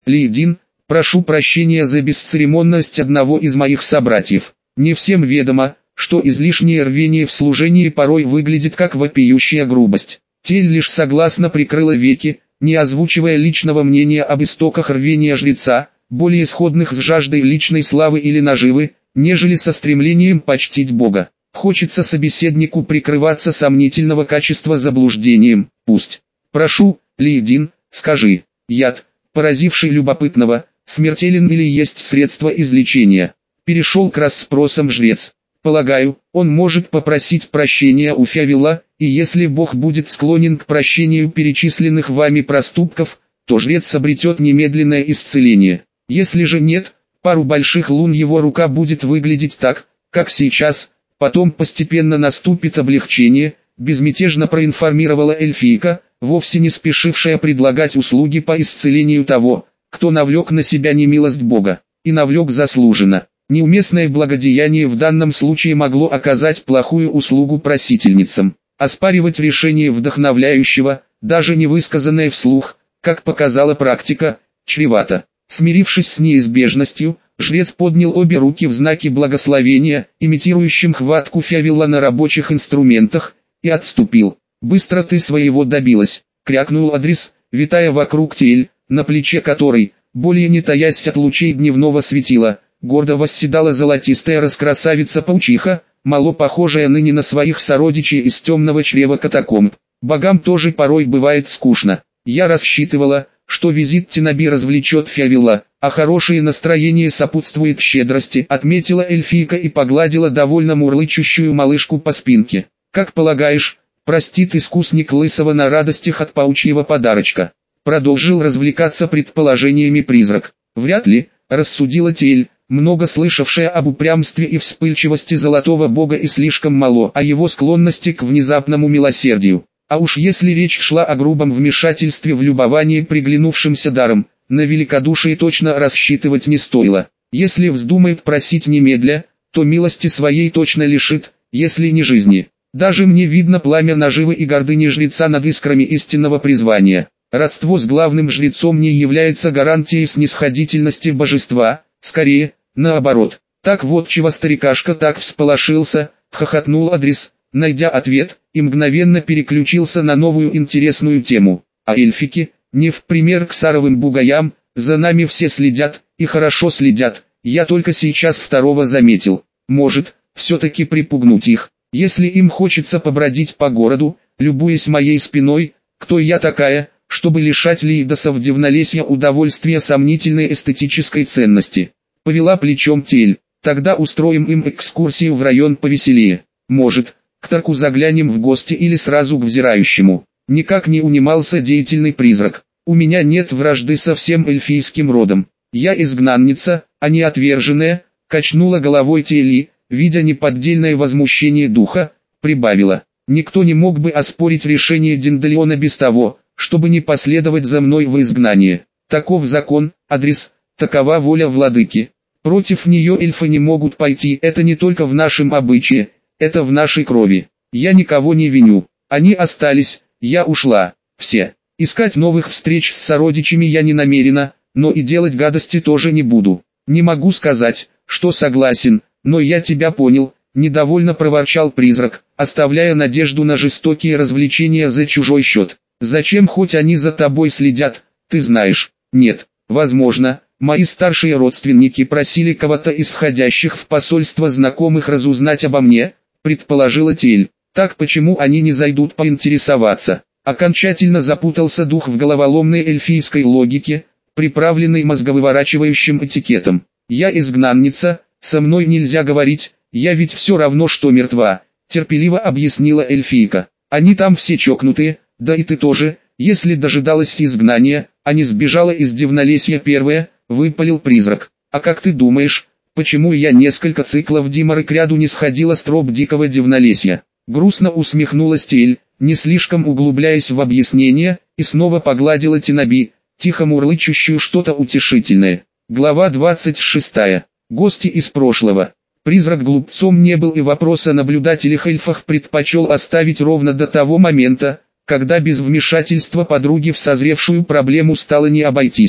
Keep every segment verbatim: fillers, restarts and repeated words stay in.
Лейдин, прошу прощения за бесцеремонность одного из моих собратьев. Не всем ведомо, что излишнее рвение в служении порой выглядит как вопиющая грубость. Тель лишь согласно прикрыла веки, не озвучивая личного мнения об истоках рвения жреца, более сходных с жаждой личной славы или наживы, нежели со стремлением почтить Бога. Хочется собеседнику прикрываться сомнительного качества заблуждением, пусть. Прошу, Лейдин, скажи, яд, поразивший любопытного, смертелен или есть средство излечения? Перешел к расспросам жрец. Полагаю, он может попросить прощения у Фявила, и если Бог будет склонен к прощению перечисленных вами проступков, то жрец обретет немедленное исцеление. Если же нет, пару больших лун его рука будет выглядеть так, как сейчас, потом постепенно наступит облегчение, безмятежно проинформировала эльфийка, вовсе не спешившая предлагать услуги по исцелению того, кто навлек на себя немилость Бога, и навлек заслуженно. Неуместное благодеяние в данном случае могло оказать плохую услугу просительницам. Оспаривать решение вдохновляющего, даже не высказанное вслух, как показала практика, чревато. Смирившись с неизбежностью, жрец поднял обе руки в знаке благословения, имитирующим хватку Фявила на рабочих инструментах, и отступил. «Быстро ты своего добилась», — крякнул Адрис, витая вокруг Тель, на плече которой, более не таясь от лучей дневного светила, гордо восседала золотистая раскрасавица-паучиха, мало похожая ныне на своих сородичей из темного чрева катакомб. Богам тоже порой бывает скучно. Я рассчитывала, что визит Тинаби развлечет Фявила, а хорошее настроение сопутствует щедрости, отметила эльфийка и погладила довольно мурлычущую малышку по спинке. Как полагаешь, простит искусник лысого на радостях от паучьего подарочка? Продолжил развлекаться предположениями призрак. Вряд ли, рассудила Тель, много слышавшая об упрямстве и вспыльчивости золотого бога и слишком мало о его склонности к внезапному милосердию. А уж если речь шла о грубом вмешательстве в любование приглянувшимся даром, на великодушие точно рассчитывать не стоило. Если вздумает просить немедля, то милости своей точно лишит, если не жизни. Даже мне видно пламя наживы и гордыни жреца над искрами истинного призвания. Родство с главным жрецом не является гарантией снисходительности божества, скорее, наоборот. Так вот чего старикашка так всполошился, хохотнул Адрис, найдя ответ, и мгновенно переключился на новую интересную тему. А эльфики, не в пример к саровым бугаям, за нами все следят, и хорошо следят, я только сейчас второго заметил. Может, все-таки припугнуть их, если им хочется побродить по городу, любуясь моей спиной, кто я такая, чтобы лишать лейдосов Дивнолесья удовольствия сомнительной эстетической ценности. Повела плечом Тель, тогда устроим им экскурсию в район повеселее. Может, к Тарку заглянем в гости или сразу к взирающему. Никак не унимался деятельный призрак. У меня нет вражды со всем эльфийским родом. Я изгнанница, а не отверженная, качнула головой Тель, видя неподдельное возмущение духа, прибавила. Никто не мог бы оспорить решение Денделиона без того, чтобы не последовать за мной в изгнание. Таков закон, Адрис, такова воля владыки. Против нее эльфы не могут пойти, это не только в нашем обычае, это в нашей крови. Я никого не виню, они остались, я ушла, все. Искать новых встреч с сородичами я не намерена, но и делать гадости тоже не буду. Не могу сказать, что согласен, но я тебя понял, недовольно проворчал призрак, оставляя надежду на жестокие развлечения за чужой счет. Зачем хоть они за тобой следят, ты знаешь? Нет, возможно, мои старшие родственники просили кого-то из входящих в посольство знакомых разузнать обо мне, предположила Тель. Так почему они не зайдут поинтересоваться? Окончательно запутался дух в головоломной эльфийской логике, приправленной мозговыворачивающим этикетом. Я изгнанница, со мной нельзя говорить, я ведь все равно что мертва, терпеливо объяснила эльфийка. Они там все чокнутые. Да и ты тоже, если дожидалась изгнания, а не сбежала из Дивнолесья первая, выпалил призрак. А как ты думаешь, почему я несколько циклов Димары кряду не сходила с троп дикого Дивнолесья? Грустно усмехнулась Тель, не слишком углубляясь в объяснение, и снова погладила Тинаби, тихо мурлычущую что-то утешительное. Глава двадцать шестая. Гости из прошлого. Призрак глупцом не был и вопрос о наблюдателях эльфах предпочел оставить ровно до того момента, когда без вмешательства подруги в созревшую проблему стало не обойтись.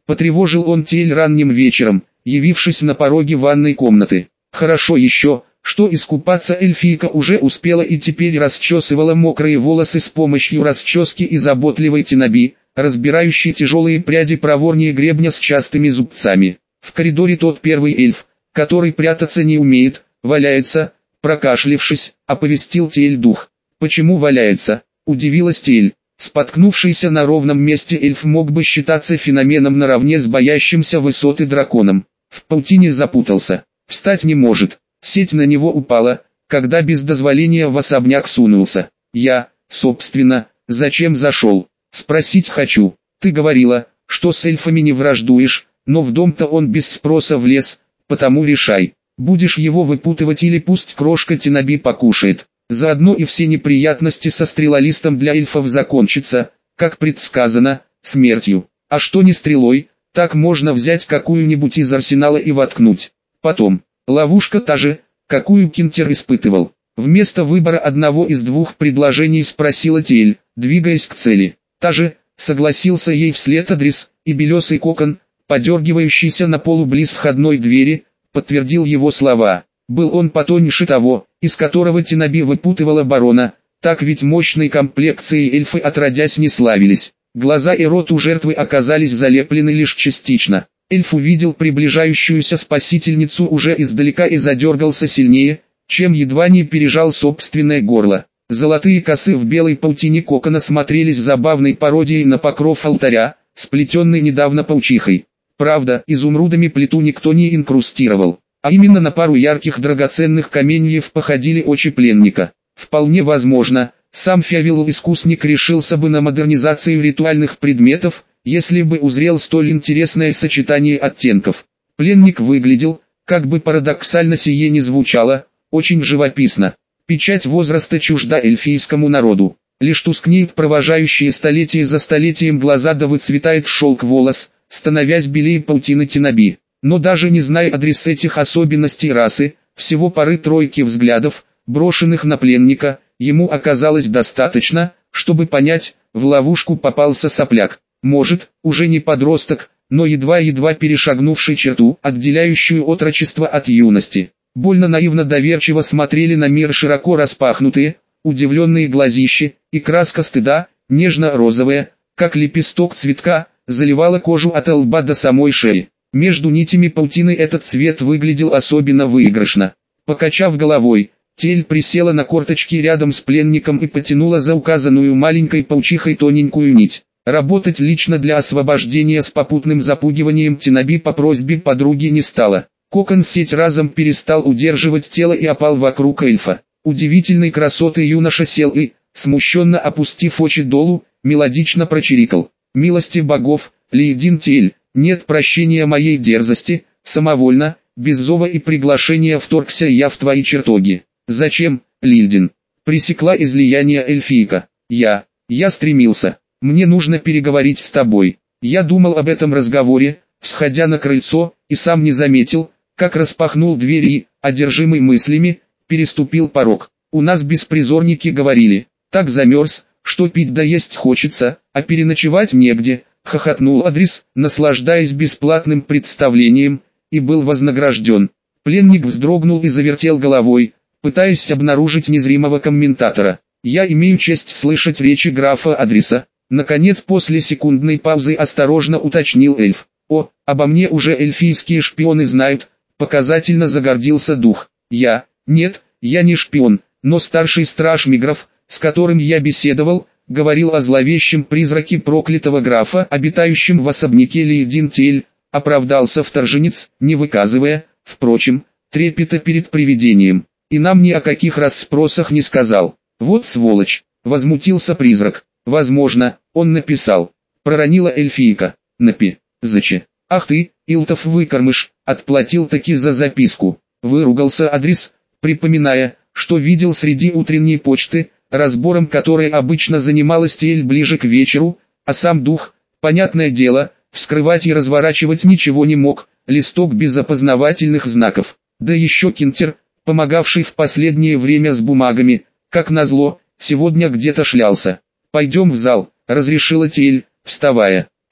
Потревожил он Тель ранним вечером, явившись на пороге ванной комнаты. Хорошо еще, что искупаться эльфийка уже успела и теперь расчесывала мокрые волосы с помощью расчески и заботливой Тинаби, разбирающей тяжелые пряди проворнее гребня с частыми зубцами. В коридоре тот первый эльф, который прятаться не умеет, валяется, прокашлившись, оповестил Тель дух. «Почему валяется?» – удивилась Тель. Споткнувшийся на ровном месте эльф мог бы считаться феноменом наравне с боящимся высоты драконом. В паутине запутался, встать не может, сеть на него упала, когда без дозволения в особняк сунулся. Я, собственно, зачем зашел? Спросить хочу. Ты говорила, что с эльфами не враждуешь, но в дом-то он без спроса влез, потому решай, будешь его выпутывать или пусть крошка Тинаби покушает. Заодно и все неприятности со стрелолистом для эльфов закончатся, как предсказано, смертью. А что не стрелой, так можно взять какую-нибудь из арсенала и воткнуть. Потом, ловушка та же, какую Кинтер испытывал. Вместо выбора одного из двух предложений спросила Тель, двигаясь к цели. Та же, согласился ей вслед Адрис, и белесый кокон, подергивающийся на полу близ входной двери, подтвердил его слова. Был он потоньше того, из которого Тинаби выпутывала барона, так ведь мощной комплекцией эльфы отродясь не славились. Глаза и рот у жертвы оказались залеплены лишь частично. Эльф увидел приближающуюся спасительницу уже издалека и задергался сильнее, чем едва не пережал собственное горло. Золотые косы в белой паутине кокона смотрелись забавной пародией на покров алтаря, сплетенный недавно паучихой. Правда, изумрудами плиту никто не инкрустировал. А именно на пару ярких драгоценных каменьев походили очи пленника. Вполне возможно, сам Фявел-искусник решился бы на модернизацию ритуальных предметов, если бы узрел столь интересное сочетание оттенков. Пленник выглядел, как бы парадоксально сие не звучало, очень живописно. Печать возраста чужда эльфийскому народу. Лишь тускнеют провожающие столетия за столетием глаза, да выцветает шелк волос, становясь белее паутины Тинаби. Но даже не зная адрес этих особенностей расы, всего пары-тройки взглядов, брошенных на пленника, ему оказалось достаточно, чтобы понять, в ловушку попался сопляк. Может, уже не подросток, но едва-едва перешагнувший черту, отделяющую отрочество от юности. Больно наивно доверчиво смотрели на мир широко распахнутые, удивленные глазищи, и краска стыда, нежно-розовая, как лепесток цветка, заливала кожу от лба до самой шеи. Между нитями паутины этот цвет выглядел особенно выигрышно. Покачав головой, Тель присела на корточки рядом с пленником и потянула за указанную маленькой паучихой тоненькую нить. Работать лично для освобождения с попутным запугиванием Тинаби по просьбе подруги не стало. Кокон-сеть разом перестал удерживать тело и опал вокруг эльфа. Удивительной красоты юноша сел и, смущенно опустив очи долу, мелодично прочирикал. «Милости богов, Лейдин Тель, нет прощения моей дерзости, самовольно, без зова и приглашения вторгся я в твои чертоги». «Зачем, Лильдин?» Пресекла излияние эльфийка. «Я, я стремился. Мне нужно переговорить с тобой. Я думал об этом разговоре, всходя на крыльцо, и сам не заметил, как распахнул дверь и, одержимый мыслями, переступил порог. У нас беспризорники говорили, так замерз, что пить да есть хочется, а переночевать негде», — хохотнул Адрис, наслаждаясь бесплатным представлением, и был вознагражден. Пленник вздрогнул и завертел головой, пытаясь обнаружить незримого комментатора. «Я имею честь слышать речи графа Адриса», — наконец после секундной паузы осторожно уточнил эльф. «О, обо мне уже эльфийские шпионы знают», — показательно загордился дух. «Я, нет, я не шпион, но старший страж Мигров, с которым я беседовал, говорил о зловещем призраке проклятого графа, обитающем в особняке Лейдин Тель», — оправдался вторженец, не выказывая, впрочем, трепета перед привидением. «И нам ни о каких расспросах не сказал». «Вот сволочь», — возмутился призрак. «Возможно, он написал», — проронила эльфийка. «Напи, заче. Ах ты, Илтов выкормыш, отплатил таки за записку». Выругался Адрис, припоминая, что видел среди утренней почты, разбором которой обычно занималась Тель ближе к вечеру, а сам дух, понятное дело, вскрывать и разворачивать ничего не мог, листок без опознавательных знаков. Да еще Кинтер, помогавший в последнее время с бумагами, как назло, сегодня где-то шлялся. «Пойдем в зал», — разрешила Тель, вставая.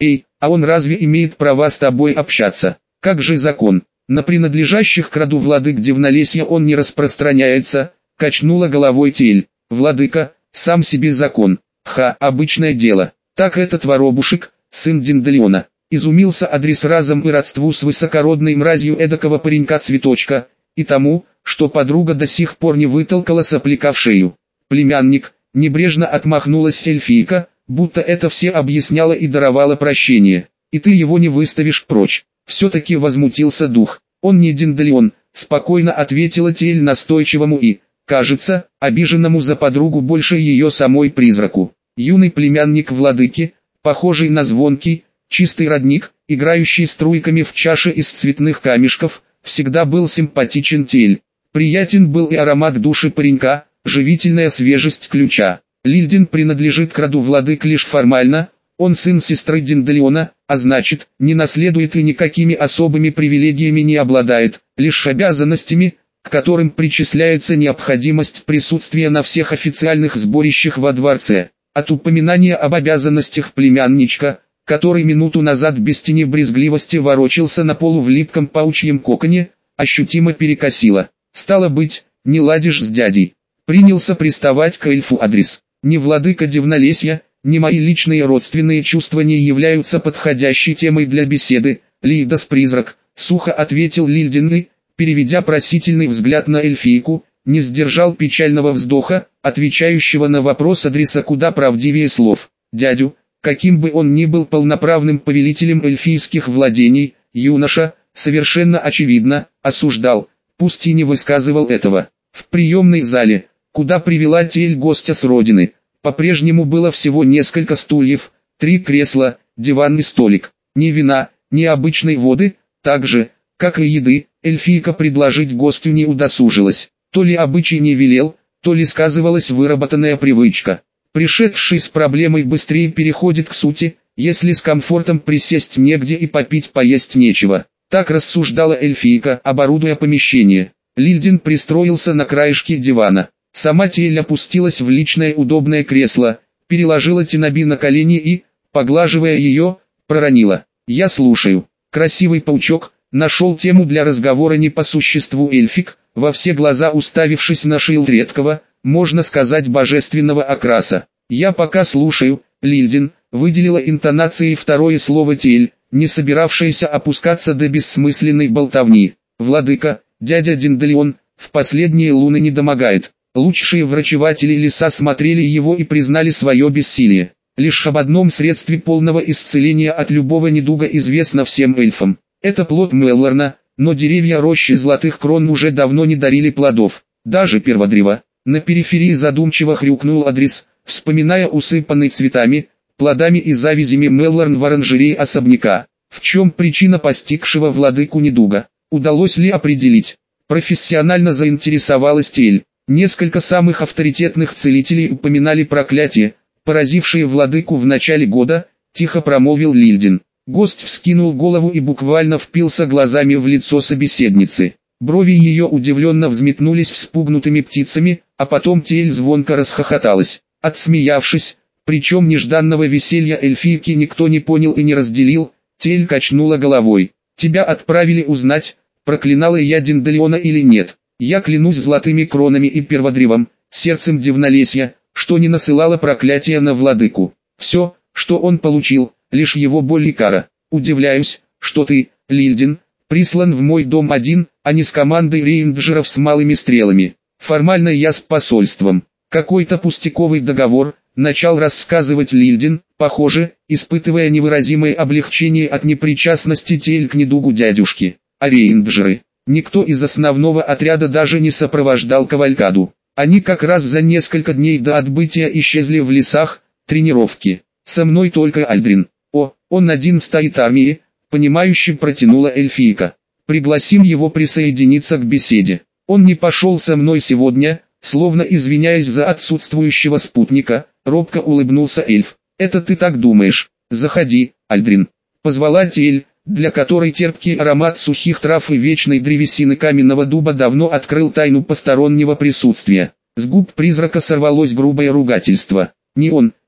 Эй, а он разве имеет права с тобой общаться? Как же закон? На принадлежащих к роду владык Дивнолесья он не распространяется, качнула головой Тель. Владыка, сам себе закон. Ха, обычное дело. Так этот воробушек, сын Динделиона. Изумился Адрис разом и родству с высокородной мразью эдакого паренька-цветочка, и тому, что подруга до сих пор не вытолкала сопляка в шею. Племянник, небрежно отмахнулась эльфийка, будто это все объясняло и даровало прощение. И ты его не выставишь прочь. Все-таки возмутился дух. Он не Динделион, спокойно ответила Тель настойчивому и, кажется, обиженному за подругу больше ее самой призраку. Юный племянник владыки, похожий на звонкий, чистый родник, играющий струйками в чаше из цветных камешков, всегда был симпатичен Тель. Приятен был и аромат души паренька, живительная свежесть ключа. Лильдин принадлежит к роду владык лишь формально, он сын сестры Динделиона, а значит, не наследует и никакими особыми привилегиями не обладает, лишь обязанностями, к которым причисляется необходимость присутствия на всех официальных сборищах во дворце. От упоминания об обязанностях племянничка, который минуту назад без тени брезгливости ворочался на полу в липком паучьем коконе, ощутимо перекосило. Стало быть, не ладишь с дядей. Принялся приставать к эльфу Адрис. Ни владыка Дивнолесья, ни мои личные родственные чувства не являются подходящей темой для беседы. Лидос-призрак, сухо ответил Лильдин, переведя просительный взгляд на эльфийку, не сдержал печального вздоха, отвечающего на вопрос Адриса куда правдивее слов. Дядю, каким бы он ни был полноправным повелителем эльфийских владений, юноша, совершенно очевидно, осуждал, пусть и не высказывал этого. В приемной зале, куда привела Тель гостя с родины, по-прежнему было всего несколько стульев, три кресла, диванный столик. Ни вина, ни обычной воды, так же, как и еды, эльфийка предложить гостю не удосужилась. То ли обычай не велел, то ли сказывалась выработанная привычка. Пришедший с проблемой быстрее переходит к сути, если с комфортом присесть негде и попить поесть нечего. Так рассуждала эльфийка, оборудуя помещение. Лильдин пристроился на краешке дивана. Сама Тель опустилась в личное удобное кресло, переложила Тинаби на колени и, поглаживая ее, проронила. «Я слушаю». Красивый паучок нашел тему для разговора не по существу эльфик, во все глаза уставившись на шейл редкого, можно сказать божественного окраса. «Я пока слушаю», Лильдин выделила интонацией второе слово Тель, не собиравшаяся опускаться до бессмысленной болтовни. «Владыка, дядя Динделион, в последние луны не домогает». Лучшие врачеватели леса смотрели его и признали свое бессилие. Лишь об одном средстве полного исцеления от любого недуга известно всем эльфам. Это плод Меллорна, но деревья рощи золотых крон уже давно не дарили плодов. Даже перводрево. На периферии задумчиво хрюкнул Адрис, вспоминая усыпанный цветами, плодами и завязями Меллорн в оранжерее особняка. В чем причина постигшего владыку недуга? Удалось ли определить? Профессионально заинтересовалась Тель. Несколько самых авторитетных целителей упоминали проклятие, поразившее владыку в начале года, тихо промолвил Лильдин. Гость вскинул голову и буквально впился глазами в лицо собеседницы. Брови ее удивленно взметнулись вспугнутыми птицами, а потом Тель звонко расхохоталась. Отсмеявшись, причем нежданного веселья эльфийки никто не понял и не разделил, Тель качнула головой. «Тебя отправили узнать, проклинала я Динделиона или нет. Я клянусь золотыми кронами и перводревом, сердцем Дивнолесья, что не насылала проклятия на владыку. Все, что он получил, лишь его боль и кара. Удивляюсь, что ты, Лильдин, прислан в мой дом один, а не с командой рейнджеров с малыми стрелами. Формально я с посольством. Какой-то пустяковый договор», начал рассказывать Лильдин, похоже, испытывая невыразимое облегчение от непричастности Тель к недугу дядюшки. А рейнджеры? Никто из основного отряда даже не сопровождал кавалькаду. Они как раз за несколько дней до отбытия исчезли в лесах, тренировки. Со мной только Альдрин. О, он один стоит армии, понимающе протянула эльфийка. Пригласим его присоединиться к беседе. Он не пошел со мной сегодня, словно извиняясь за отсутствующего спутника, робко улыбнулся эльф. Это ты так думаешь? Заходи, Альдрин. Позвала Тель, для которой терпкий аромат сухих трав и вечной древесины каменного дуба давно открыл тайну постороннего присутствия. С губ призрака сорвалось грубое ругательство. Ни он,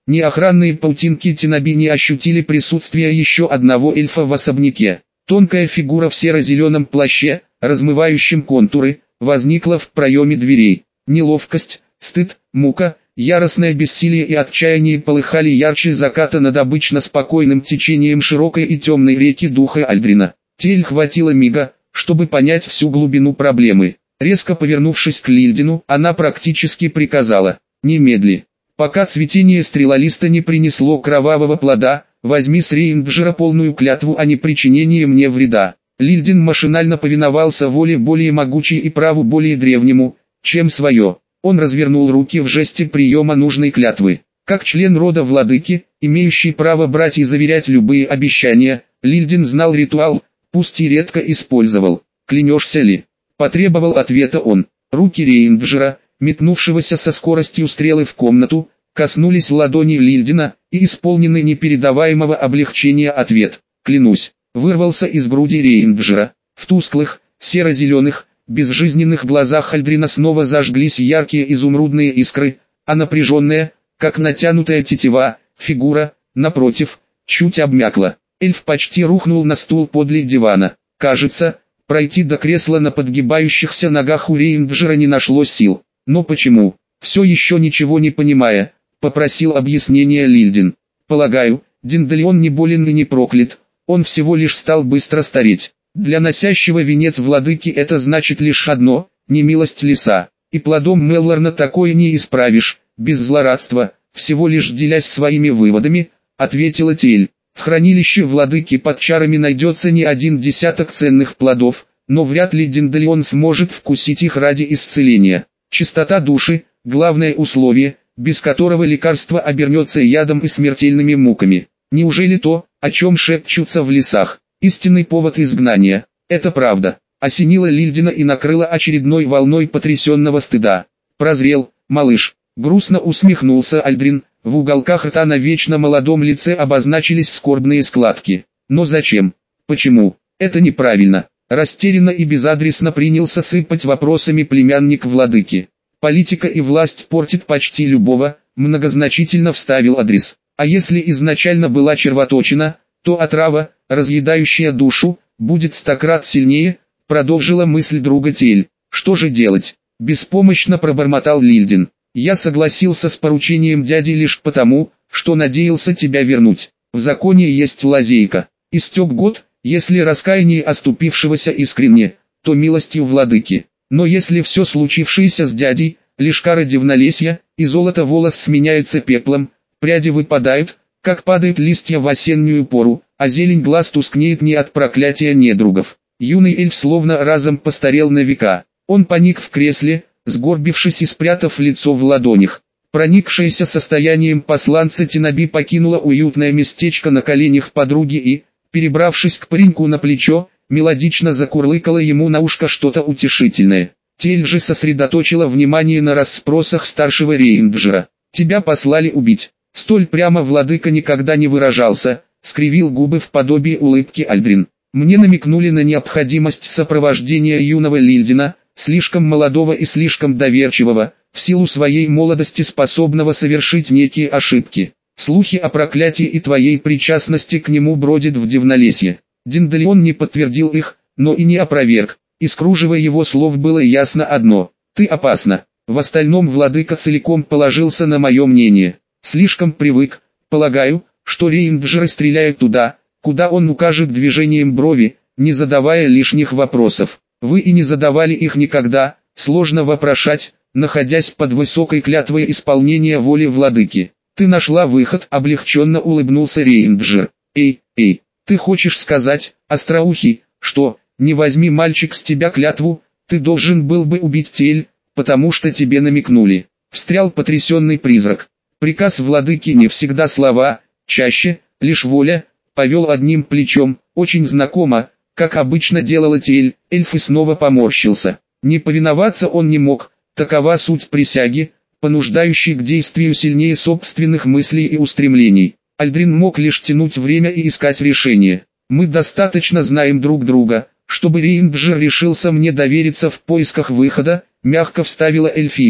Ни охранные паутинки Тинаби не ощутили присутствия еще одного эльфа в особняке. Тонкая фигура в серо-зеленом плаще, размывающем контуры, возникла в проеме дверей. Неловкость, стыд, мука, яростное бессилие и отчаяние полыхали ярче заката над обычно спокойным течением широкой и темной реки духа Альдрина. Тель хватило мига, чтобы понять всю глубину проблемы. Резко повернувшись к Лильдину, она практически приказала: «Немедли. Пока цветение стрелолиста не принесло кровавого плода, возьми с Рейнджера полную клятву о непричинении мне вреда». Лильдин машинально повиновался воле более могучей и праву более древнему, чем свое. Он развернул руки в жесте приема нужной клятвы. Как член рода владыки, имеющий право брать и заверять любые обещания, Лильдин знал ритуал, пусть и редко использовал. «Клянешься ли?» – потребовал ответа он. Руки Рейнджера, метнувшегося со скоростью стрелы в комнату, коснулись ладони Лильдина, и исполненный непередаваемого облегчения ответ «Клянусь» вырвался из груди Рейнджера. В тусклых, серо-зеленых, безжизненных глазах Альдрина снова зажглись яркие изумрудные искры, а напряженная, как натянутая тетива, фигура, напротив, чуть обмякла. Эльф почти рухнул на стул подле дивана. Кажется, пройти до кресла на подгибающихся ногах у Рейнджера не нашлось сил. Но почему? Все еще ничего не понимая, попросил объяснения Лильдин. Полагаю, Динделион не болен и не проклят, он всего лишь стал быстро стареть. Для носящего венец владыки это значит лишь одно: немилость леса. И плодом Меллорна такое не исправишь, без злорадства, всего лишь делясь своими выводами, ответила Тель. В хранилище владыки под чарами найдется не один десяток ценных плодов, но вряд ли Динделион сможет вкусить их ради исцеления. Чистота души – главное условие, без которого лекарство обернется ядом и смертельными муками. Неужели то, о чем шепчутся в лесах, истинный повод изгнания? Это правда. Осенило Лильдина и накрыло очередной волной потрясенного стыда. Прозрел, малыш. Грустно усмехнулся Альдрин, в уголках рта на вечно молодом лице обозначились скорбные складки. Но зачем? Почему? Это неправильно. Растерянно и безадресно принялся сыпать вопросами племянник владыки. Политика и власть портит почти любого, многозначительно вставил адрес. А если изначально была червоточина, то отрава, разъедающая душу, будет стократ сильнее, продолжила мысль друга Тель. Что же делать? Беспомощно пробормотал Лильдин. Я согласился с поручением дяди лишь потому, что надеялся тебя вернуть. В законе есть лазейка. Истек год, если раскаяние оступившегося искренне, то милостью владыки. Но если все случившееся с дядей, лишь кара дивнолесья, и золото волос сменяется пеплом, пряди выпадают, как падают листья в осеннюю пору, а зелень глаз тускнеет не от проклятия недругов. Юный эльф словно разом постарел на века. Он паник в кресле, сгорбившись и спрятав лицо в ладонях. Проникшаяся состоянием посланца Тинаби покинула уютное местечко на коленях подруги и, перебравшись к пареньку на плечо, мелодично закурлыкала ему на ушко что-то утешительное. Тель же сосредоточила внимание на расспросах старшего Рейнджера. «Тебя послали убить». Столь прямо владыка никогда не выражался, скривил губы в подобии улыбки Альдрин. Мне намекнули на необходимость сопровождения юного Лильдина, слишком молодого и слишком доверчивого, в силу своей молодости способного совершить некие ошибки. Слухи о проклятии и твоей причастности к нему бродят в Дивнолесье. Динделион не подтвердил их, но и не опроверг. Из кружева его слов было ясно одно: ты опасна. В остальном владыка целиком положился на мое мнение. Слишком привык, полагаю, что рейнджеры стреляют туда, куда он укажет движением брови, не задавая лишних вопросов. Вы и не задавали их никогда, сложно вопрошать, находясь под высокой клятвой исполнения воли владыки. Ты нашла выход, облегченно улыбнулся Рейнджер. Эй, эй, ты хочешь сказать, остроухий, что, не возьми мальчик с тебя клятву, ты должен был бы убить Тель, потому что тебе намекнули. Встрял потрясенный призрак. Приказ владыки не всегда слова, чаще, лишь воля. Повел одним плечом, очень знакомо, как обычно делала Тель. Эльф и снова поморщился. Не повиноваться он не мог, такова суть присяги, понуждающей к действию сильнее собственных мыслей и устремлений. Альдрин мог лишь тянуть время и искать решение. Мы достаточно знаем друг друга, чтобы Рейнджер решился мне довериться в поисках выхода, мягко вставила эльфийка.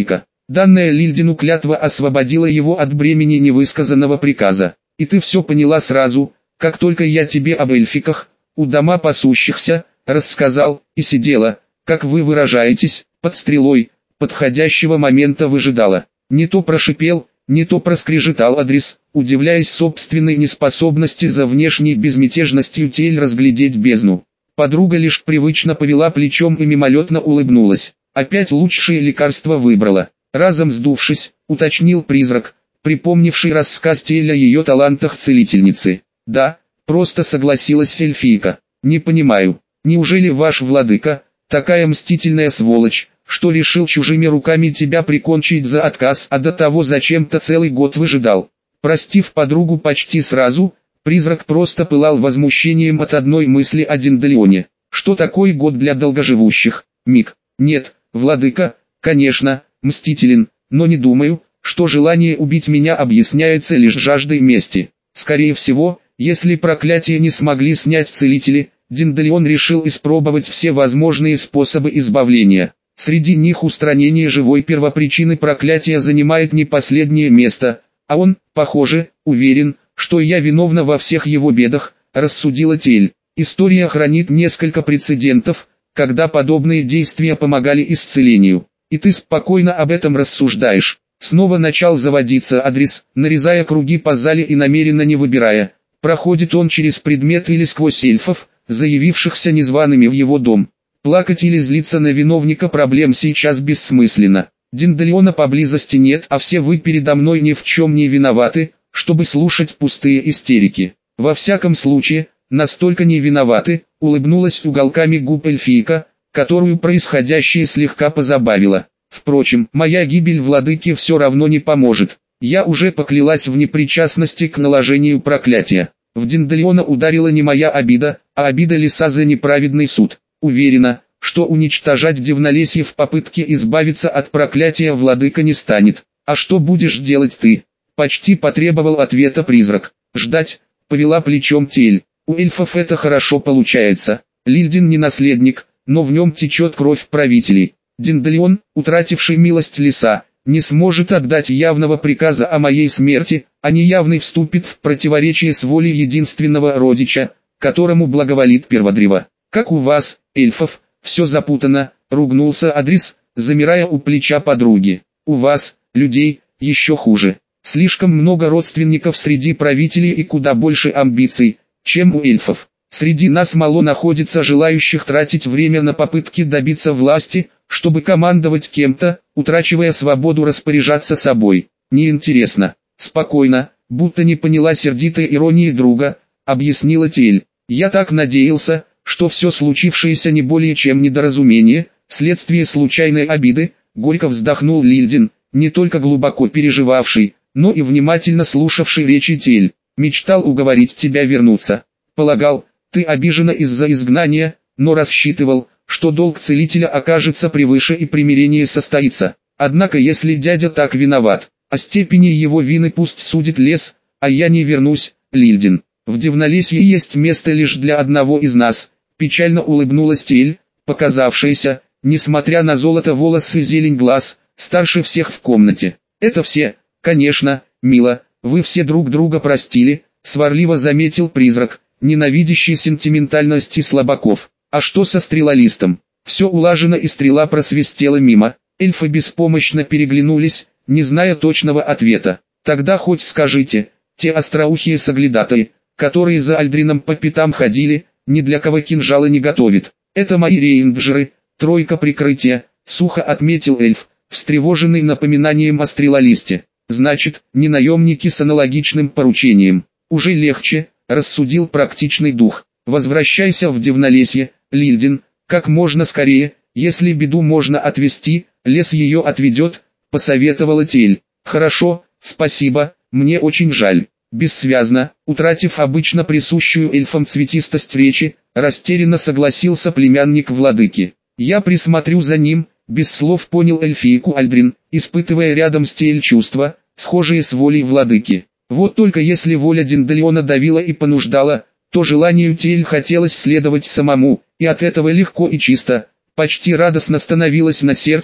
Данная Лильдину клятва освободила его от бремени невысказанного приказа. И ты все поняла сразу, как только я тебе об эльфиках, у дома пасущихся, рассказал, и сидела, как вы выражаетесь, под стрелой, подходящего момента выжидала. Не то прошипел, не то проскрежетал Адрис, удивляясь собственной неспособности за внешней безмятежностью Тель разглядеть бездну. Подруга лишь привычно повела плечом и мимолетно улыбнулась. Опять лучшее лекарство выбрала. Разом сдувшись, уточнил призрак, припомнивший рассказ Тель о ее талантах целительницы. Да, просто согласилась эльфийка. Не понимаю, неужели ваш владыка, такая мстительная сволочь, что решил чужими руками тебя прикончить за отказ, а до того зачем-то целый год выжидал? Простив подругу почти сразу, призрак просто пылал возмущением от одной мысли о Динделионе. Что такое год для долгоживущих? Миг. Нет, владыка, конечно, мстителен, но не думаю, что желание убить меня объясняется лишь жаждой мести. Скорее всего, если проклятие не смогли снять целители, Динделион решил испробовать все возможные способы избавления. Среди них устранение живой первопричины проклятия занимает не последнее место, а он, похоже, уверен, что я виновна во всех его бедах, рассудила Тель. История хранит несколько прецедентов, когда подобные действия помогали исцелению. И ты спокойно об этом рассуждаешь. Снова начал заводиться Адрис, нарезая круги по зале и намеренно не выбирая, проходит он через предмет или сквозь эльфов, заявившихся незваными в его дом. Плакать или злиться на виновника проблем сейчас бессмысленно. Динделиона поблизости нет, а все вы передо мной ни в чем не виноваты, чтобы слушать пустые истерики. Во всяком случае, настолько не виноваты, улыбнулась уголками губ эльфийка, которую происходящее слегка позабавило. Впрочем, моя гибель владыке все равно не поможет. Я уже поклялась в непричастности к наложению проклятия. В Динделиона ударила не моя обида, а обида леса за неправедный суд. Уверена, что уничтожать Дивнолесье в попытке избавиться от проклятия владыка не станет. А что будешь делать ты? Почти потребовал ответа призрак. Ждать, повела плечом Тель. У эльфов это хорошо получается. Лильдин не наследник, но в нем течет кровь правителей. Динделион, утративший милость леса, не сможет отдать явного приказа о моей смерти, а неявный вступит в противоречие с волей единственного родича, которому благоволит перводрево. Как у вас, эльфов, все запутано, ругнулся Адрис, замирая у плеча подруги. У вас, людей, еще хуже. Слишком много родственников среди правителей и куда больше амбиций, чем у эльфов. Среди нас мало находится желающих тратить время на попытки добиться власти, чтобы командовать кем-то, утрачивая свободу распоряжаться собой. Неинтересно. Спокойно, будто не поняла сердитой иронии друга, объяснила Тель. Я так надеялся, что все случившееся не более чем недоразумение, следствие случайной обиды, горько вздохнул Лильдин, не только глубоко переживавший, но и внимательно слушавший речи Тель. Мечтал уговорить тебя вернуться. Полагал, ты обижена из-за изгнания, но рассчитывал, что долг целителя окажется превыше и примирение состоится. Однако если дядя так виноват, о степени его вины пусть судит лес, а я не вернусь, Лильдин. В Дивнолесье есть место лишь для одного из нас. Печально улыбнулась Тель, показавшаяся, несмотря на золото волос и зелень глаз, старше всех в комнате. Это все, конечно, мило, вы все друг друга простили, сварливо заметил призрак, ненавидящий сентиментальности слабаков. А что со стрелолистом? Все улажено и стрела просвистела мимо. Эльфы беспомощно переглянулись, не зная точного ответа. Тогда хоть скажите, те остроухие соглядатаи, которые за Альдрином по пятам ходили, ни для кого кинжала не готовит. Это мои рейнджеры, тройка прикрытия, сухо отметил эльф, встревоженный напоминанием о стрелолисте. Значит, не наемники с аналогичным поручением. Уже легче, рассудил практичный дух. Возвращайся в Дивнолесье, Лильдин, как можно скорее, если беду можно отвести, лес ее отведет, посоветовала Тель. Хорошо, спасибо, мне очень жаль. Бессвязно, утратив обычно присущую эльфам цветистость речи, растерянно согласился племянник владыки. Я присмотрю за ним, без слов понял эльфийку Альдрин, испытывая рядом с Тель чувства, схожие с волей владыки. Вот только если воля Динделиона давила и понуждала, то желанию Тель хотелось следовать самому, и от этого легко и чисто, почти радостно становилось на сердце,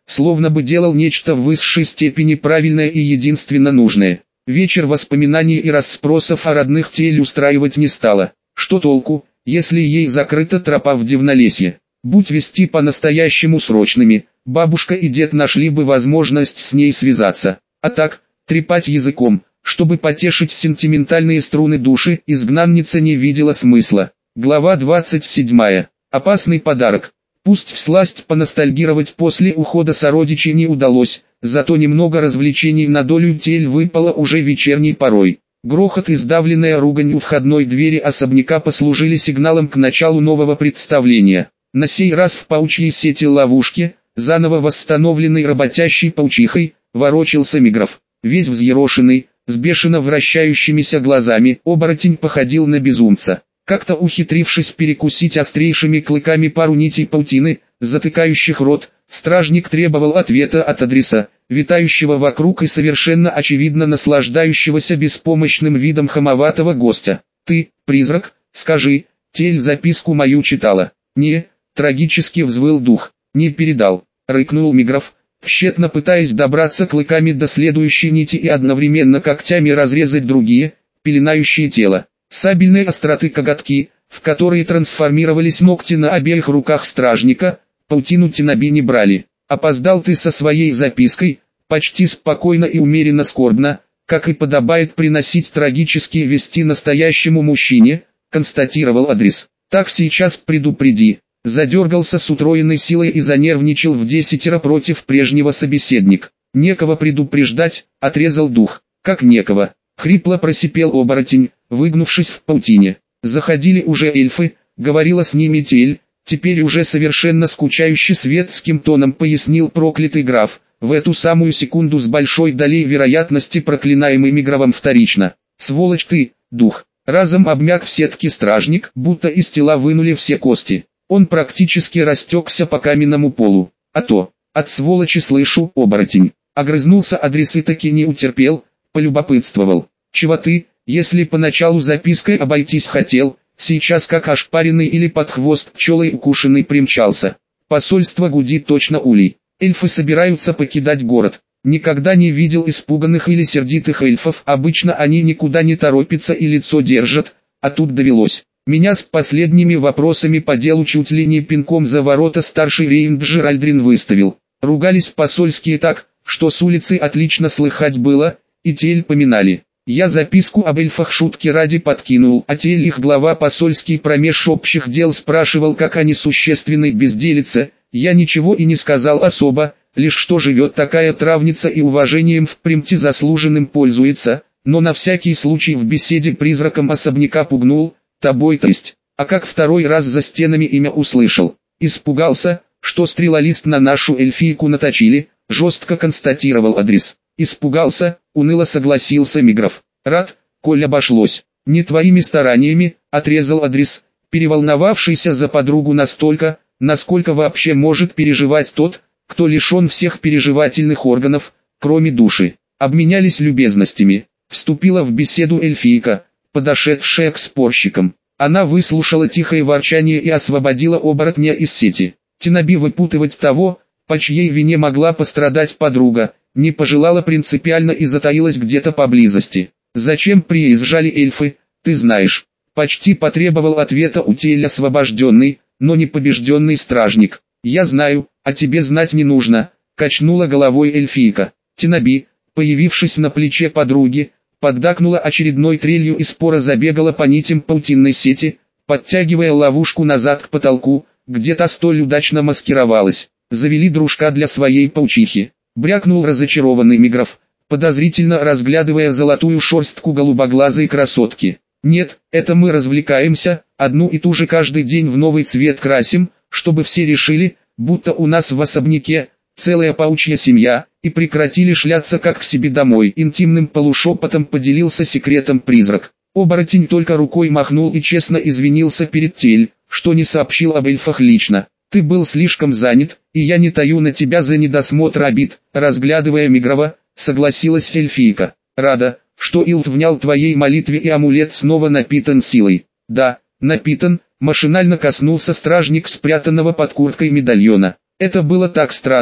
словно бы делал нечто в высшей степени правильное и единственно нужное. Вечер воспоминаний и расспросов о родных Тель устраивать не стала. Что толку, если ей закрыта тропа в Дивнолесье? Будь вести по-настоящему срочными, бабушка и дед нашли бы возможность с ней связаться. А так, трепать языком, чтобы потешить сентиментальные струны души, изгнанница не видела смысла. Глава двадцать седьмая. Опасный подарок. Пусть всласть поностальгировать после ухода сородичей не удалось, зато немного развлечений на долю Тель выпало уже вечерней порой. Грохот и сдавленная ругань у входной двери особняка послужили сигналом к началу нового представления. На сей раз в паучьей сети ловушки, заново восстановленной работящей паучихой, ворочался Мигров. Весь взъерошенный, с бешено вращающимися глазами, оборотень походил на безумца. Как-то ухитрившись перекусить острейшими клыками пару нитей паутины, затыкающих рот, стражник требовал ответа от адреса, витающего вокруг и совершенно очевидно наслаждающегося беспомощным видом хамоватого гостя. «Ты, призрак, скажи, Тель записку мою читала?» «Не», — трагически взвыл дух. «Не передал», — рыкнул Мигров, тщетно пытаясь добраться клыками до следующей нити и одновременно когтями разрезать другие, пеленающие тело. Сабельные остроты коготки, в которые трансформировались ногти на обеих руках стражника, паутину Тинаби не брали. «Опоздал ты со своей запиской», почти спокойно и умеренно скорбно, как и подобает приносить трагические вести настоящему мужчине, констатировал адрес. «Так сейчас предупреди». Задергался с утроенной силой и занервничал в десятеро против прежнего собеседник. «Некого предупреждать», — отрезал дух. «Как некого?» — хрипло просипел оборотень, выгнувшись в паутине. «Заходили уже эльфы», — говорила с ними Тель, теперь уже совершенно скучающий светским тоном пояснил проклятый граф, в эту самую секунду с большой долей вероятности проклинаемый Мигровым вторично. «Сволочь ты, дух!» Разом обмяк в сетке стражник, будто из тела вынули все кости. Он практически растекся по каменному полу. «А то, от сволочи слышу, оборотень!» Огрызнулся адрес и таки не утерпел, полюбопытствовал. «Чего ты, если поначалу запиской обойтись хотел, сейчас как ошпаренный или под хвост пчелой укушенный примчался? Посольство гудит точно улей. Эльфы собираются покидать город. Никогда не видел испуганных или сердитых эльфов, обычно они никуда не торопятся и лицо держат, а тут довелось. Меня с последними вопросами по делу чуть ли не пинком за ворота старший рейнджер Альдрин выставил. Ругались посольские так, что с улицы отлично слыхать было, и Тель поминали. Я записку об эльфах шутки ради подкинул, а Тель их глава посольский промеж общих дел спрашивал, как они существенной безделице. Я ничего и не сказал особо, лишь что живет такая травница и уважением впрямь заслуженным пользуется, но на всякий случай в беседе призраком особняка пугнул, тобой то есть, а как второй раз за стенами имя услышал. Испугался, что стрелолист на нашу эльфийку наточили, жестко констатировал адрес. Испугался, уныло согласился Мигров. Рад, коль обошлось. Не твоими стараниями, отрезал адрес, переволновавшийся за подругу настолько, насколько вообще может переживать тот, кто лишен всех переживательных органов, кроме души. Обменялись любезностями. Вступила в беседу эльфийка, подошедшая к спорщикам. Она выслушала тихое ворчание и освободила оборотня из сети. Тинаби выпутывать того, по чьей вине могла пострадать подруга, не пожелала принципиально и затаилась где-то поблизости. «Зачем приезжали эльфы, ты знаешь?» Почти потребовал ответа у Тель освобожденный, но не побежденный стражник. «Я знаю, а тебе знать не нужно», — качнула головой эльфийка. Тинаби, появившись на плече подруги, поддакнула очередной трелью и споро забегала по нитям паутинной сети, подтягивая ловушку назад к потолку, где та столь удачно маскировалась. Завели дружка для своей паучихи. Брякнул разочарованный Мигров, подозрительно разглядывая золотую шерстку голубоглазой красотки. «Нет, это мы развлекаемся, одну и ту же каждый день в новый цвет красим, чтобы все решили, будто у нас в особняке целая паучья семья, и прекратили шляться как к себе домой». Интимным полушепотом поделился секретом призрак. Оборотень только рукой махнул и честно извинился перед Тель, что не сообщил об эльфах лично. «Ты был слишком занят, и я не таю на тебя за недосмотр обид», разглядывая Мигрова, согласилась эльфийка. «Рада, что Илт внял твоей молитве и амулет снова напитан силой». «Да, напитан», машинально коснулся стражник спрятанного под курткой медальона. Это было так странно,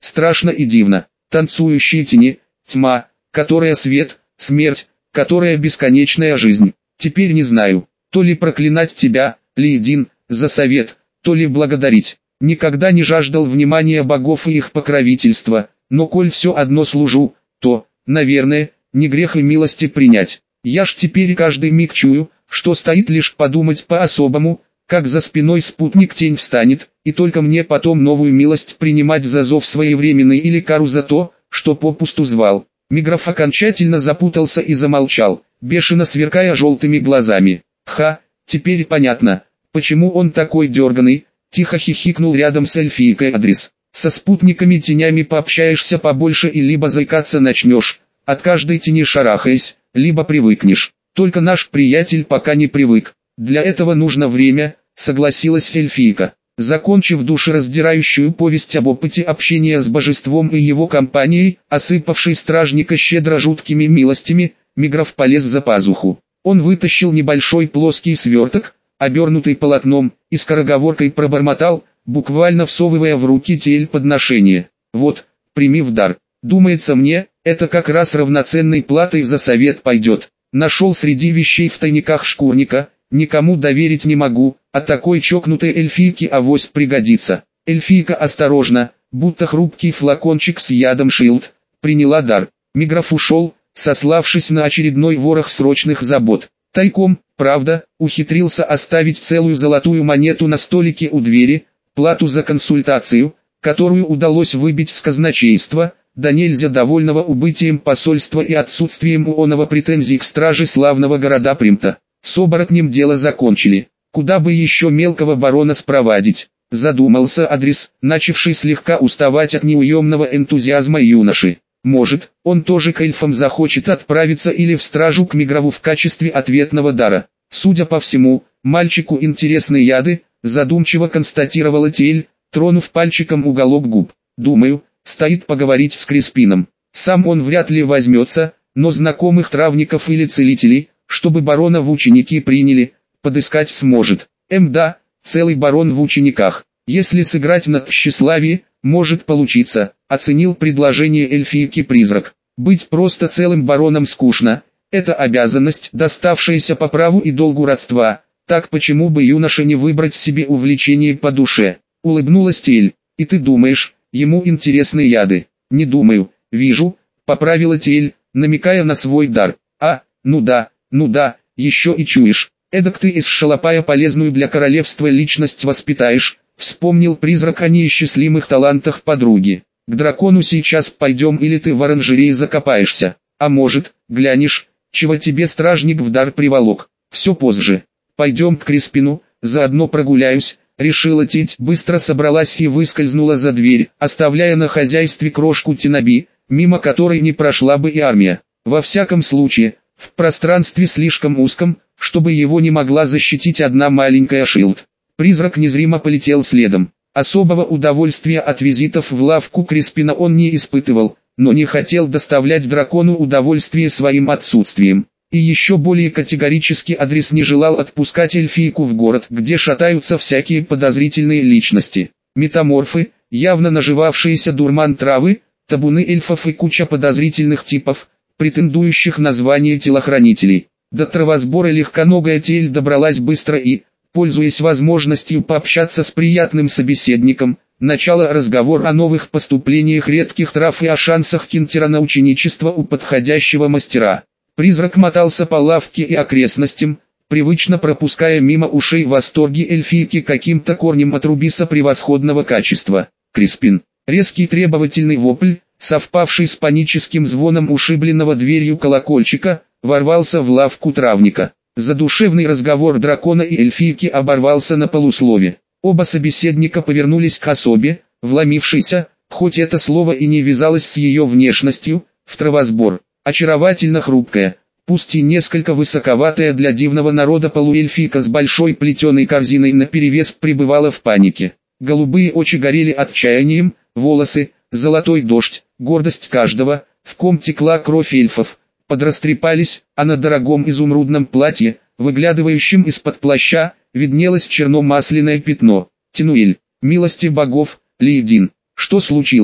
страшно и дивно. Танцующие тени, тьма, которая свет, смерть, которая бесконечная жизнь. Теперь не знаю, то ли проклинать тебя, Лейдин, за совет, то ли благодарить. Никогда не жаждал внимания богов и их покровительства, но коль все одно служу, то, наверное, не грех и милости принять. Я ж теперь каждый миг чую, что стоит лишь подумать по-особому, как за спиной спутник тень встанет, и только мне потом новую милость принимать за зов своевременный или кару за то, что попусту звал. Миграф окончательно запутался и замолчал, бешено сверкая желтыми глазами. Ха, теперь понятно, почему он такой дерганый, тихо хихикнул рядом с эльфийкой Адрис. Со спутниками тенями пообщаешься побольше и либо заикаться начнешь, от каждой тени шарахаясь, либо привыкнешь. Только наш приятель пока не привык. Для этого нужно время, согласилась эльфийка. Закончив душераздирающую повесть об опыте общения с божеством и его компанией, осыпавшей стражника щедро жуткими милостями, Миграф полез за пазуху. Он вытащил небольшой плоский сверток, обернутый полотном, и скороговоркой пробормотал, буквально всовывая в руки тель подношение. «Вот, прими в дар. Думается мне, это как раз равноценной платой за совет пойдет. Нашел среди вещей в тайниках шкурника, никому доверить не могу, а такой чокнутой эльфийке авось пригодится». Эльфийка осторожно, будто хрупкий флакончик с ядом Шилд, приняла дар. Миграф ушел, сославшись на очередной ворох срочных забот. Тайком, правда, ухитрился оставить целую золотую монету на столике у двери, плату за консультацию, которую удалось выбить с казначейства, да нельзя довольного убытием посольства и отсутствием у оного претензий к страже славного города Примта. С оборотнем дело закончили. Куда бы еще мелкого барона спровадить? Задумался Адрис, начавший слегка уставать от неуемного энтузиазма юноши. Может, он тоже к эльфам захочет отправиться или в стражу к Миграву в качестве ответного дара. Судя по всему, мальчику интересны яды, задумчиво констатировала Тель, тронув пальчиком уголок губ. Думаю, стоит поговорить с Криспином. Сам он вряд ли возьмется, но знакомых травников или целителей, чтобы барона в ученики приняли, подыскать сможет. Эм да, целый барон в учениках. Если сыграть на тщеславие, может получиться, оценил предложение эльфийки-призрак. Быть просто целым бароном скучно, это обязанность, доставшаяся по праву и долгу родства, так почему бы юноше не выбрать себе увлечение по душе? Улыбнулась Тель. И ты думаешь, ему интересны яды? Не думаю, вижу, поправила Тель, намекая на свой дар. А, ну да, ну да, еще и чуешь. Эдак ты из шалопая полезную для королевства личность воспитаешь, вспомнил призрак о неисчислимых талантах подруги. К дракону сейчас пойдем или ты в оранжерее закопаешься, а может, глянешь, чего тебе стражник в дар приволок. Все позже. Пойдем к Криспину, заодно прогуляюсь, решила Тить, быстро собралась и выскользнула за дверь, оставляя на хозяйстве крошку Тинаби, мимо которой не прошла бы и армия. Во всяком случае, в пространстве слишком узком, чтобы его не могла защитить одна маленькая Шилд. Призрак незримо полетел следом. Особого удовольствия от визитов в лавку Криспина он не испытывал, но не хотел доставлять дракону удовольствие своим отсутствием. И еще более категорически Адрис не желал отпускать эльфийку в город, где шатаются всякие подозрительные личности. Метаморфы, явно наживавшиеся дурман травы, табуны эльфов и куча подозрительных типов, претендующих на звание телохранителей. До травосбора легконогая Тель добралась быстро и, пользуясь возможностью пообщаться с приятным собеседником, начала разговор о новых поступлениях редких трав и о шансах Кинтера на ученичество у подходящего мастера. Призрак мотался по лавке и окрестностям, привычно пропуская мимо ушей восторги эльфийки каким-то корнем отрубиса превосходного качества. Криспин. Резкий требовательный вопль, совпавший с паническим звоном ушибленного дверью колокольчика, ворвался в лавку травника. Задушевный разговор дракона и эльфийки оборвался на полуслове. Оба собеседника повернулись к особе, вломившейся, хоть это слово и не вязалось с ее внешностью, в травосбор. Очаровательно хрупкая, пусть и несколько высоковатая для дивного народа полуэльфийка с большой плетеной корзиной наперевес пребывала в панике. Голубые очи горели отчаянием, волосы, золотой дождь, гордость каждого, в ком текла кровь эльфов, подрастрепались, а на дорогом изумрудном платье, выглядывающем из-под плаща, виднелось черно-масляное пятно. Тинуэль, милости богов, Лейдин, что случилось?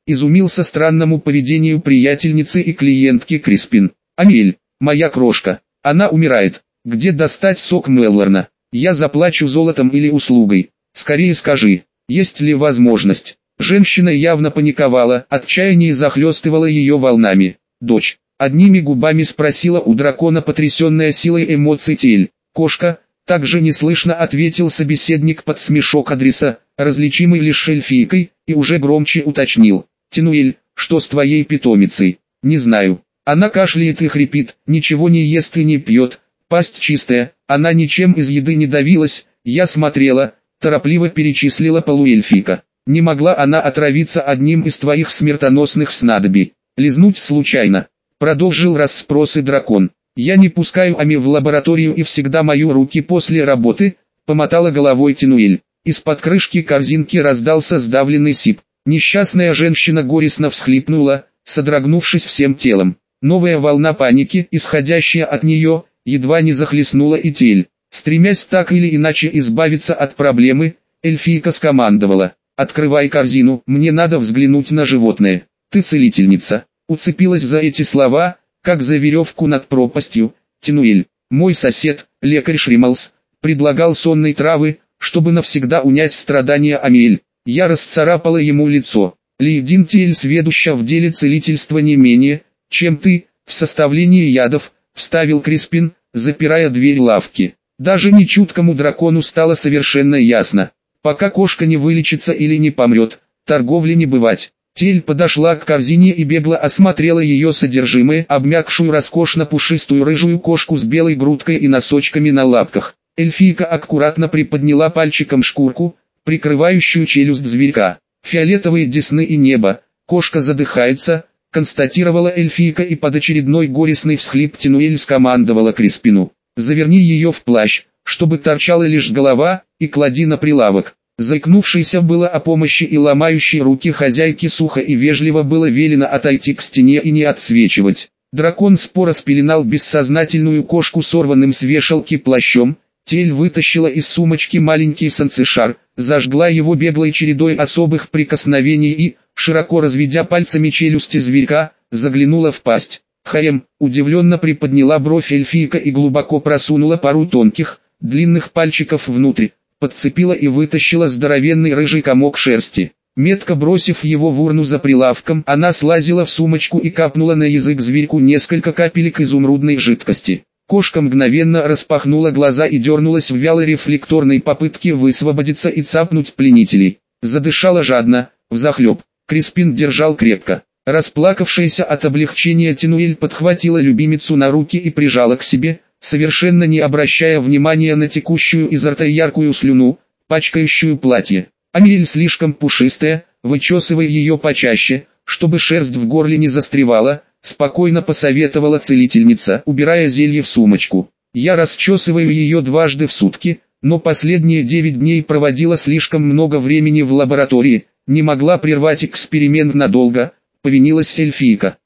Изумился странному поведению приятельницы и клиентки Криспин. «Амель, моя крошка, она умирает. Где достать сок Меллорна? Я заплачу золотом или услугой. Скорее скажи, есть ли возможность?» Женщина явно паниковала, отчаяние захлестывало ее волнами. «Дочь», — одними губами спросила у дракона потрясенная силой эмоций Тель. «Кошка», — также неслышно ответил собеседник под смешок адреса, различимый лишь эльфийкой, и уже громче уточнил. «Тинуэль, что с твоей питомицей?» «Не знаю. Она кашляет и хрипит, ничего не ест и не пьет, пасть чистая, она ничем из еды не давилась, я смотрела», — торопливо перечислила полуэльфийка. «Не могла она отравиться одним из твоих смертоносных снадобий. Лизнуть случайно?» Продолжил расспросы дракон. «Я не пускаю Ами в лабораторию и всегда мою руки после работы», — помотала головой Тинуэль. Из-под крышки корзинки раздался сдавленный сип. Несчастная женщина горестно всхлипнула, содрогнувшись всем телом. Новая волна паники, исходящая от нее, едва не захлестнула и Тель. Стремясь так или иначе избавиться от проблемы, эльфийка скомандовала. «Открывай корзину, мне надо взглянуть на животное». «Ты целительница», — уцепилась за эти слова, как за веревку над пропастью, Тинуэль. «Мой сосед, лекарь Шрималс, предлагал сонной травы, чтобы навсегда унять страдания Амель. Я расцарапала ему лицо. Лейдин Тель сведуща в деле целительства не менее, чем ты, в составлении ядов», — вставил Криспин, запирая дверь лавки. Даже нечуткому дракону стало совершенно ясно. Пока кошка не вылечится или не помрет, торговли не бывать. Тель подошла к корзине и бегло осмотрела ее содержимое, обмякшую роскошно-пушистую рыжую кошку с белой грудкой и носочками на лапках. Эльфийка аккуратно приподняла пальчиком шкурку, прикрывающую челюсть зверька. «Фиолетовые десны и небо, кошка задыхается», — констатировала эльфийка и под очередной горестный всхлип Тинуэль скомандовала Криспину. «Заверни ее в плащ, чтобы торчала лишь голова, и клади на прилавок». Заикнувшийся было о помощи и ломающей руки хозяйки сухо и вежливо было велено отойти к стене и не отсвечивать. Дракон споро спеленал бессознательную кошку сорванным с вешалки плащом. Тель вытащила из сумочки маленький санцешар, зажгла его беглой чередой особых прикосновений и, широко разведя пальцами челюсти зверька, заглянула в пасть. «Хаем», удивленно приподняла бровь эльфийка и глубоко просунула пару тонких, длинных пальчиков внутрь, подцепила и вытащила здоровенный рыжий комок шерсти. Метко бросив его в урну за прилавком, она слазила в сумочку и капнула на язык зверьку несколько капелек изумрудной жидкости. Кошка мгновенно распахнула глаза и дернулась в вялой рефлекторной попытке высвободиться и цапнуть пленителей. Задышала жадно, взахлеб. Криспин держал крепко. Расплакавшаяся от облегчения Тинуэль подхватила любимицу на руки и прижала к себе, совершенно не обращая внимания на текущую изо рта яркую слюну, пачкающую платье. «Амель слишком пушистая, вычесывай ее почаще, чтобы шерсть в горле не застревала», — спокойно посоветовала целительница, убирая зелье в сумочку. «Я расчесываю ее дважды в сутки, но последние девять дней проводила слишком много времени в лаборатории, не могла прервать эксперимент надолго», — повинилась эльфийка.